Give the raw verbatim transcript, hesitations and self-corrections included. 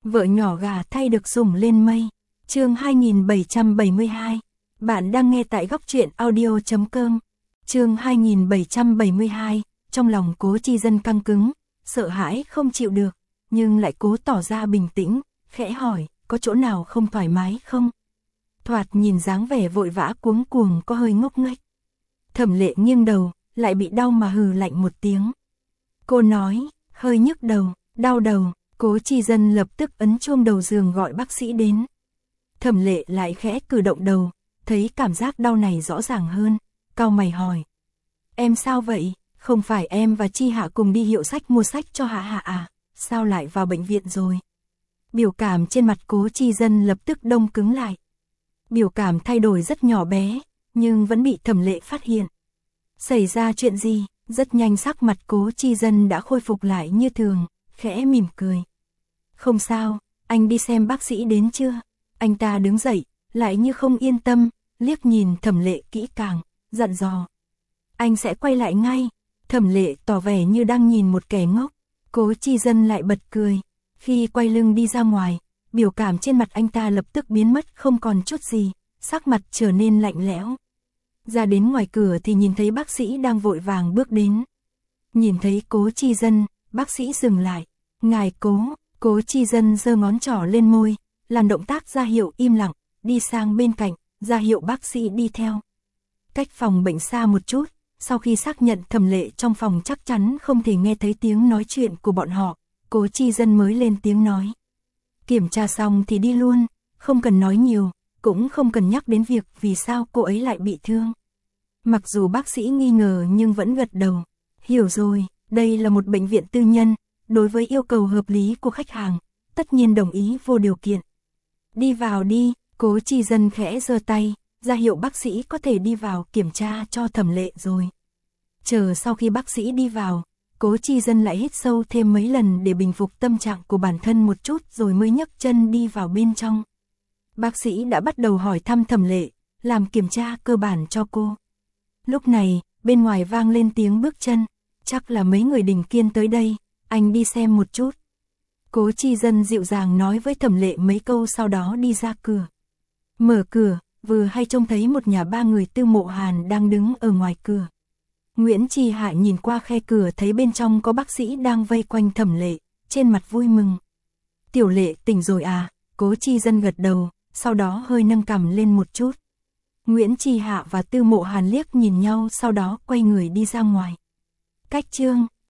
Vợ nhỏ gà thay được sủng lên mây. Chương hai nghìn bảy trăm bảy mươi hai. Bạn đang nghe tại góc truyện audio chấm com. Chương hai nghìn bảy trăm bảy mươi hai. Trong lòng Cố Chi Dân căng cứng, sợ hãi không chịu được, nhưng lại cố tỏ ra bình tĩnh, khẽ hỏi, có chỗ nào không thoải mái không? Thoạt nhìn dáng vẻ vội vã cuống cuồng có hơi ngốc nghếch. Thẩm Lệ nghiêng đầu, lại bị đau mà hừ lạnh một tiếng. Cô nói, hơi nhức đầu, đau đầu. Cố Chi Dân lập tức ấn chuông đầu giường gọi bác sĩ đến. Thẩm Lệ lại khẽ cử động đầu, thấy cảm giác đau này rõ ràng hơn, cau mày hỏi. Em sao vậy? Không phải em và Chi Hạ cùng đi hiệu sách mua sách cho Hạ Hạ à? Sao lại vào bệnh viện rồi? Biểu cảm trên mặt Cố Chi Dân lập tức đông cứng lại. Biểu cảm thay đổi rất nhỏ bé, nhưng vẫn bị Thẩm Lệ phát hiện. Xảy ra chuyện gì? Rất nhanh sắc mặt Cố Chi Dân đã khôi phục lại như thường, khẽ mỉm cười. Không sao, anh đi xem bác sĩ đến chưa? Anh ta đứng dậy, lại như không yên tâm, liếc nhìn Thẩm Lệ kỹ càng, dặn dò. Anh sẽ quay lại ngay. Thẩm Lệ tỏ vẻ như đang nhìn một kẻ ngốc. Cố Chi Dân lại bật cười. Khi quay lưng đi ra ngoài, biểu cảm trên mặt anh ta lập tức biến mất không còn chút gì, sắc mặt trở nên lạnh lẽo. Ra đến ngoài cửa thì nhìn thấy bác sĩ đang vội vàng bước đến. Nhìn thấy Cố Chi Dân, bác sĩ dừng lại. Ngài Cố, Cố Chi Dân giơ ngón trỏ lên môi, làm động tác ra hiệu im lặng, đi sang bên cạnh, ra hiệu bác sĩ đi theo. Cách phòng bệnh xa một chút, sau khi xác nhận Thẩm Lệ trong phòng chắc chắn không thể nghe thấy tiếng nói chuyện của bọn họ, Cố Chi Dân mới lên tiếng nói. Kiểm tra xong thì đi luôn, không cần nói nhiều, cũng không cần nhắc đến việc vì sao cô ấy lại bị thương. Mặc dù bác sĩ nghi ngờ nhưng vẫn gật đầu. Hiểu rồi, đây là một bệnh viện tư nhân, đối với yêu cầu hợp lý của khách hàng, tất nhiên đồng ý vô điều kiện. Đi vào đi, Cố Chi Dân khẽ giơ tay, ra hiệu bác sĩ có thể đi vào kiểm tra cho Thẩm Lệ rồi. Chờ sau khi bác sĩ đi vào, Cố Chi Dân lại hít sâu thêm mấy lần để bình phục tâm trạng của bản thân một chút rồi mới nhấc chân đi vào bên trong. Bác sĩ đã bắt đầu hỏi thăm Thẩm Lệ, làm kiểm tra cơ bản cho cô. Lúc này, bên ngoài vang lên tiếng bước chân, chắc là mấy người Đình Kiên tới đây, anh đi xem một chút. Cố Chi Dân dịu dàng nói với Thẩm Lệ mấy câu sau đó đi ra cửa. Mở cửa, vừa hay trông thấy một nhà ba người Tư Mộ Hàn đang đứng ở ngoài cửa. Nguyễn Chi Hạ nhìn qua khe cửa thấy bên trong có bác sĩ đang vây quanh Thẩm Lệ, trên mặt vui mừng. Tiểu Lệ tỉnh rồi à? Cố Chi Dân gật đầu, sau đó hơi nâng cằm lên một chút. Nguyễn Chi Hạ và Tư Mộ Hàn liếc nhìn nhau sau đó quay người đi ra ngoài. Cách chương